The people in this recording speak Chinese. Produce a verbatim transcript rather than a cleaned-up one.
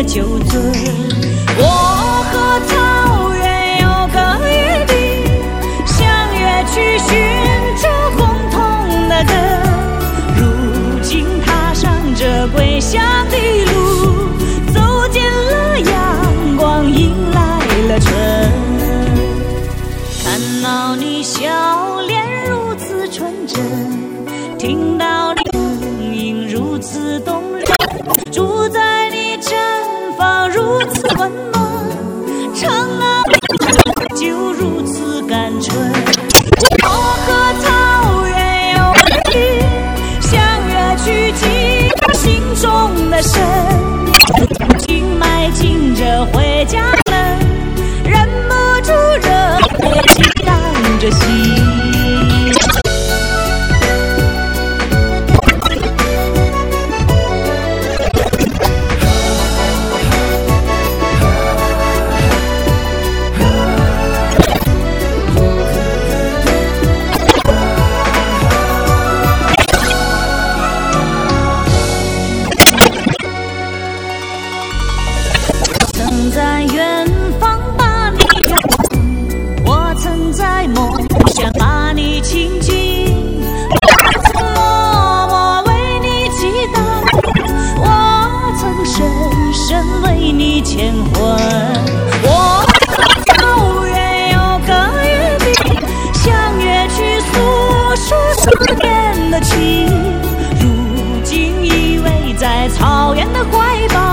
酒醉。我和草原有个约定，相约去寻找共同的根。如今踏上这归乡的路，走进了阳光，迎来了春。看到你笑脸如此纯真，听到你声音如此动人，住在你毡房如此温暖，长安就如此甘醇。我和草原有约，相约去记心中的神，如今迈进这回家门，忍不住热泪激荡着心。曾在远方把你仰望，我曾在梦想把你亲近，我曾默默为你祈祷，我曾深深为你牵魂。我和草原有个约定，相约去诉说思念的情，如今依偎在草原的怀抱，